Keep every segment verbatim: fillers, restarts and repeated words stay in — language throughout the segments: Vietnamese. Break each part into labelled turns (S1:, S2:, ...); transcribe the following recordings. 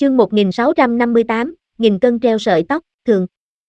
S1: Chương một nghìn sáu trăm năm mươi tám, nghìn cân treo sợi tóc, thường.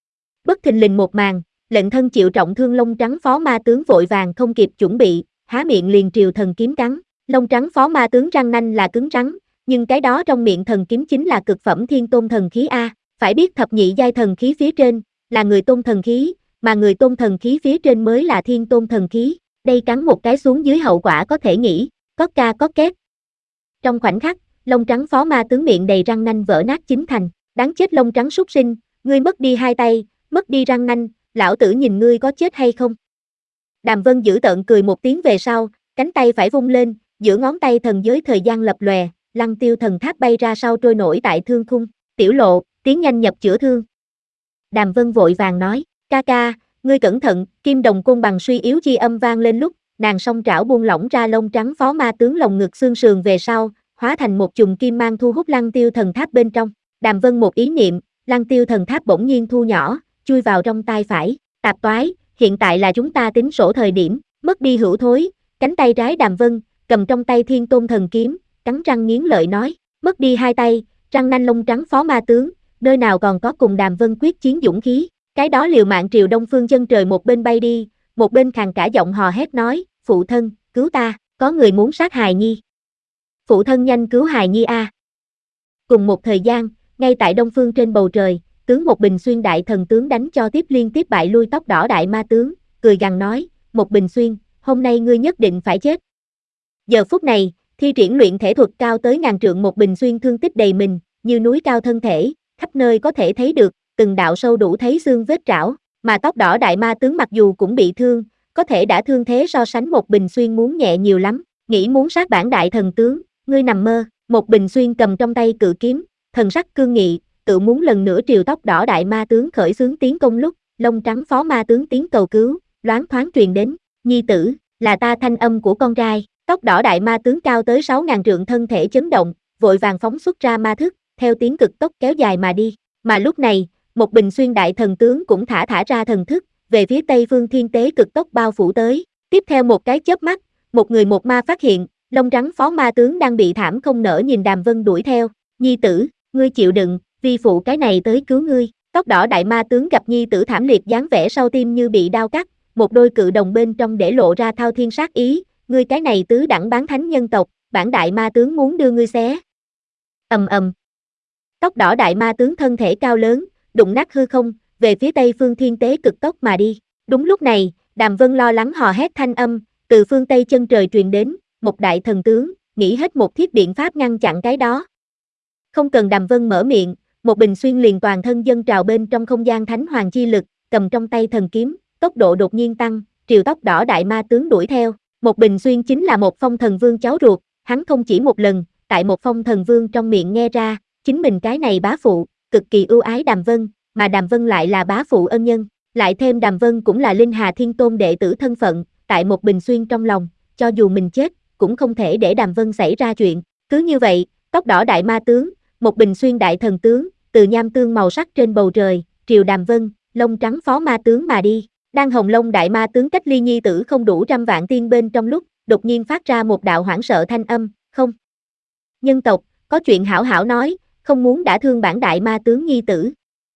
S1: Bất thình lình một màn, lệnh thân chịu trọng thương lông trắng phó ma tướng vội vàng không kịp chuẩn bị, há miệng liền triều thần kiếm cắn. Lông trắng phó ma tướng răng nanh là cứng rắn, nhưng cái đó trong miệng thần kiếm chính là cực phẩm thiên tôn thần khí a. Phải biết thập nhị giai thần khí phía trên là người tôn thần khí, mà người tôn thần khí phía trên mới là thiên tôn thần khí. Đây cắn một cái xuống dưới hậu quả có thể nghĩ, có ca có két. Trong khoảnh khắc, lông trắng phó ma tướng miệng đầy răng nanh vỡ nát chín thành. Đáng chết lông trắng súc sinh, ngươi mất đi hai tay, mất đi răng nanh, lão tử nhìn ngươi có chết hay không. Đàm Vân dữ tợn cười một tiếng về sau, cánh tay phải vung lên, giữa ngón tay thần giới thời gian lập lòe, Lăng Tiêu thần tháp bay ra sau trôi nổi tại thương khung. Tiểu Lộ, tiến nhanh nhập chữa thương. Đàm Vân vội vàng nói, ca ca, ngươi cẩn thận. Kim đồng côn bằng suy yếu chi âm vang lên lúc, nàng song trảo buông lỏng ra lông trắng phó ma tướng lồng ngực xương sườn về sau, hóa thành một chùm kim mang thu hút Lăng Tiêu thần tháp bên trong. Đàm Vân một ý niệm, Lăng Tiêu thần tháp bỗng nhiên thu nhỏ, chui vào trong tay phải. Tạp toái, hiện tại là chúng ta tính sổ thời điểm, mất đi hữu thối. Cánh tay trái Đàm Vân cầm trong tay thiên tôn thần kiếm, cắn răng nghiến lợi nói, mất đi hai tay, răng nanh lông trắng phó ma tướng, nơi nào còn có cùng Đàm Vân quyết chiến dũng khí. Cái đó liều mạng triều đông phương chân trời một bên bay đi, một bên khàn cả giọng hò hét nói, phụ thân, cứu ta, có người muốn sát hài nhi. Phụ thân nhanh cứu hài nhi a. Cùng một thời gian, ngay tại đông phương trên bầu trời, tướng Một Bình Xuyên đại thần tướng đánh cho tiếp liên tiếp bại lui tóc đỏ đại ma tướng, cười gằn nói, Một Bình Xuyên, hôm nay ngươi nhất định phải chết. Giờ phút này, thi triển luyện thể thuật cao tới ngàn trượng Một Bình Xuyên thương tích đầy mình, như núi cao thân thể, khắp nơi có thể thấy được, từng đạo sâu đủ thấy xương vết trảo, mà tóc đỏ đại ma tướng mặc dù cũng bị thương, có thể đã thương thế so sánh Một Bình Xuyên muốn nhẹ nhiều lắm, nghĩ muốn sát bản đại thần tướng, ngươi nằm mơ. Một Bình Xuyên cầm trong tay cự kiếm, thần sắc cương nghị, tự muốn lần nữa triều tóc đỏ đại ma tướng khởi xướng tiến công lúc, lông trắng phó ma tướng tiếng cầu cứu, loáng thoáng truyền đến, nhi tử, là ta thanh âm của con trai. Tóc đỏ đại ma tướng cao tới sáu ngàn trượng thân thể chấn động, vội vàng phóng xuất ra ma thức, theo tiếng cực tốc kéo dài mà đi. Mà lúc này, Một Bình Xuyên đại thần tướng cũng thả thả ra thần thức, về phía tây phương thiên tế cực tốc bao phủ tới. Tiếp theo một cái chớp mắt, một người một ma phát hiện, lông trắng phó ma tướng đang bị thảm không nỡ nhìn Đàm Vân đuổi theo. Nhi tử, ngươi chịu đựng, vi phụ cái này tới cứu ngươi. Tóc đỏ đại ma tướng gặp nhi tử thảm liệt dáng vẻ sau tim như bị đao cắt, một đôi cự đồng bên trong để lộ ra thao thiên sát ý, ngươi cái này tứ đẳng bán thánh nhân tộc, bản đại ma tướng muốn đưa ngươi xé. Ầm ầm. Tóc đỏ đại ma tướng thân thể cao lớn, đụng nát hư không, về phía tây phương thiên tế cực tốc mà đi. Đúng lúc này, Đàm Vân lo lắng hò hét thanh âm, từ phương tây chân trời truyền đến, một đại thần tướng, nghĩ hết một thiết biện pháp ngăn chặn cái đó. Không cần Đàm Vân mở miệng, Một Bình Xuyên liền toàn thân dâng trào bên trong không gian thánh hoàng chi lực, cầm trong tay thần kiếm, tốc độ đột nhiên tăng, triều tóc đỏ đại ma tướng đuổi theo. Một Bình Xuyên chính là một phong thần vương cháu ruột, hắn không chỉ một lần, tại một phong thần vương trong miệng nghe ra, chính mình cái này bá phụ, cực kỳ ưu ái Đàm Vân, mà Đàm Vân lại là bá phụ ân nhân, lại thêm Đàm Vân cũng là Linh Hà Thiên Tôn đệ tử thân phận, tại Một Bình Xuyên trong lòng, cho dù mình chết, cũng không thể để Đàm Vân xảy ra chuyện. Cứ như vậy, tóc đỏ đại ma tướng, Một Bình Xuyên đại thần tướng, từ nham tương màu sắc trên bầu trời, triều Đàm Vân, lông trắng phó ma tướng mà đi. Đang hồng lông đại ma tướng cách ly nhi tử không đủ trăm vạn tiên bên trong lúc, đột nhiên phát ra một đạo hoảng sợ thanh âm, không. Nhân tộc, có chuyện hảo hảo nói, không muốn đã thương bản đại ma tướng nhi tử.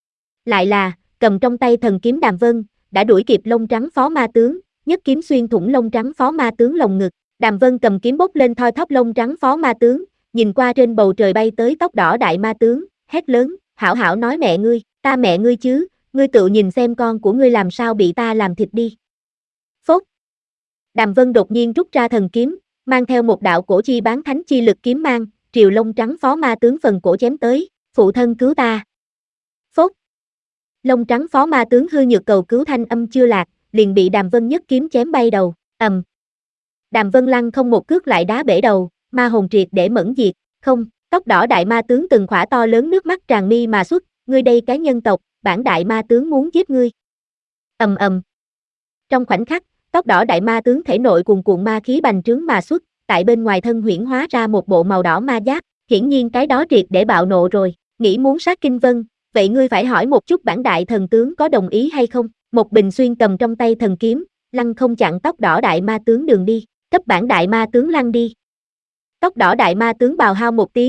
S1: Lại là, cầm trong tay thần kiếm Đàm Vân, đã đuổi kịp lông trắng phó ma tướng, nhất kiếm xuyên thủng lông trắng phó ma tướng lồng ngực. Đàm Vân cầm kiếm bốc lên thoi thóp lông trắng phó ma tướng, nhìn qua trên bầu trời bay tới tóc đỏ đại ma tướng, hét lớn, hảo hảo nói mẹ ngươi, ta mẹ ngươi chứ, ngươi tự nhìn xem con của ngươi làm sao bị ta làm thịt đi. Phốt. Đàm Vân đột nhiên rút ra thần kiếm, mang theo một đạo cổ chi bán thánh chi lực kiếm mang, triều lông trắng phó ma tướng phần cổ chém tới, phụ thân cứu ta. Phốt. Lông trắng phó ma tướng hư nhược cầu cứu thanh âm chưa lạc, liền bị Đàm Vân nhất kiếm chém bay đầu, ầm. Đàm Vân lăng không một cước lại đá bể đầu, ma hồn triệt để mẫn diệt, không, tóc đỏ đại ma tướng từng khỏa to lớn nước mắt tràn mi mà xuất, ngươi đây cái nhân tộc, bản đại ma tướng muốn giết ngươi. Ầm ầm. Trong khoảnh khắc, tóc đỏ đại ma tướng thể nội cuồn cuộn ma khí bành trướng mà xuất, tại bên ngoài thân huyễn hóa ra một bộ màu đỏ ma giáp, hiển nhiên cái đó triệt để bạo nộ rồi, nghĩ muốn sát Kinh Vân, vậy ngươi phải hỏi một chút bản đại thần tướng có đồng ý hay không? Một Bình Xuyên cầm trong tay thần kiếm, lăng không chặn tóc đỏ đại ma tướng đường đi, cấp bản đại ma tướng lăn đi. Tóc đỏ đại ma tướng bào hao một tiếng,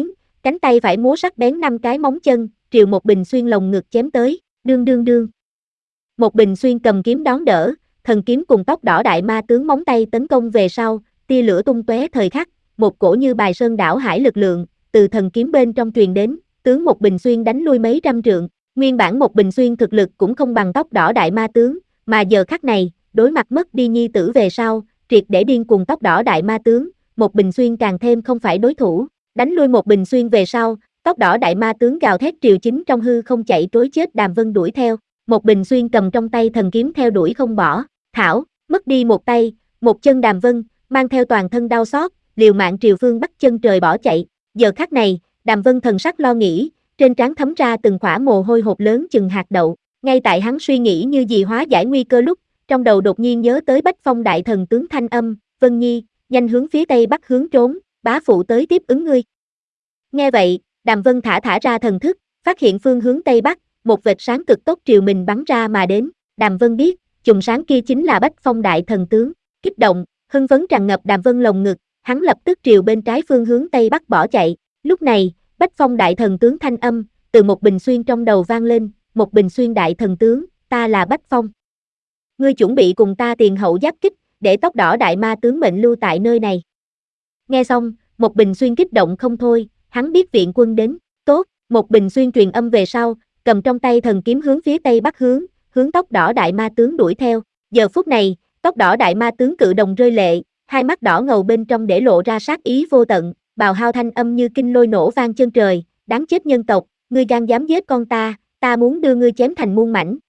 S1: cánh tay phải múa sắc bén năm cái móng chân, triều một bình xuyên lồng ngực chém tới, đương đương đương. Một bình xuyên cầm kiếm đón đỡ, thần kiếm cùng tóc đỏ đại ma tướng móng tay tấn công về sau, tia lửa tung tóe thời khắc, một cổ như bài sơn đảo hải lực lượng, từ thần kiếm bên trong truyền đến, tướng một bình xuyên đánh lui mấy trăm trượng, nguyên bản một bình xuyên thực lực cũng không bằng tóc đỏ đại ma tướng, mà giờ khắc này, đối mặt mất đi nhi tử về sau, triệt để điên cùng tóc đỏ đại ma tướng, một bình xuyên càng thêm không phải đối thủ, đánh lui một bình xuyên về sau, tóc đỏ đại ma tướng gào thét triều chính trong hư không chạy trối chết Đàm Vân đuổi theo, một bình xuyên cầm trong tay thần kiếm theo đuổi không bỏ, thảo, mất đi một tay, một chân Đàm Vân, mang theo toàn thân đau xót, liều mạng triều phương bắt chân trời bỏ chạy, giờ khắc này, Đàm Vân thần sắc lo nghĩ, trên trán thấm ra từng khỏa mồ hôi hột lớn chừng hạt đậu, ngay tại hắn suy nghĩ như gì hóa giải nguy cơ lúc, trong đầu đột nhiên nhớ tới Bách Phong đại thần tướng thanh âm, Vân Nhi, nhanh hướng phía tây bắc hướng trốn, bá phụ tới tiếp ứng ngươi. Nghe vậy, Đàm Vân thả thả ra thần thức, phát hiện phương hướng tây bắc, một vệt sáng cực tốc triều mình bắn ra mà đến, Đàm Vân biết, chùm sáng kia chính là Bách Phong đại thần tướng, kích động, hưng phấn tràn ngập Đàm Vân lồng ngực, hắn lập tức triều bên trái phương hướng tây bắc bỏ chạy, lúc này, Bách Phong đại thần tướng thanh âm, từ một bình xuyên trong đầu vang lên, một bình xuyên đại thần tướng, ta là Bách Phong. Ngươi chuẩn bị cùng ta tiền hậu giáp kích, để tóc đỏ đại ma tướng mệnh lưu tại nơi này. Nghe xong, một bình xuyên kích động không thôi, hắn biết viện quân đến, tốt, một bình xuyên truyền âm về sau, cầm trong tay thần kiếm hướng phía tây bắc hướng, hướng tóc đỏ đại ma tướng đuổi theo, giờ phút này, tóc đỏ đại ma tướng cự đồng rơi lệ, hai mắt đỏ ngầu bên trong để lộ ra sát ý vô tận, bào hao thanh âm như kinh lôi nổ vang chân trời, đáng chết nhân tộc, ngươi gan dám giết con ta, ta muốn đưa ngươi chém thành muôn mảnh.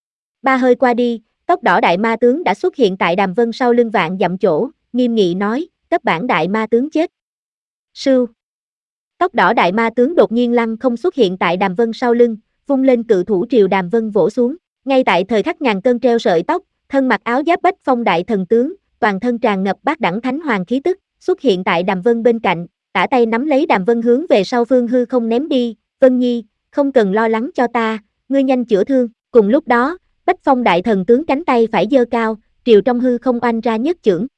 S1: Ba hơi qua đi, tóc đỏ đại ma tướng đã xuất hiện tại Đàm Vân sau lưng vạn dặm chỗ, nghiêm nghị nói, cấp bản đại ma tướng chết. Sưu. Tóc đỏ đại ma tướng đột nhiên lăng không xuất hiện tại Đàm Vân sau lưng, vung lên cự thủ triều Đàm Vân vỗ xuống, ngay tại thời khắc ngàn cân treo sợi tóc, thân mặc áo giáp Bách Phong đại thần tướng, toàn thân tràn ngập bát đẳng thánh hoàng khí tức, xuất hiện tại Đàm Vân bên cạnh, tả tay nắm lấy Đàm Vân hướng về sau phương hư không ném đi, Vân Nhi, không cần lo lắng cho ta, ngươi nhanh chữa thương, cùng lúc đó, Bách Phong đại thần tướng cánh tay phải giơ cao, triều trong hư không oanh ra nhất chưởng,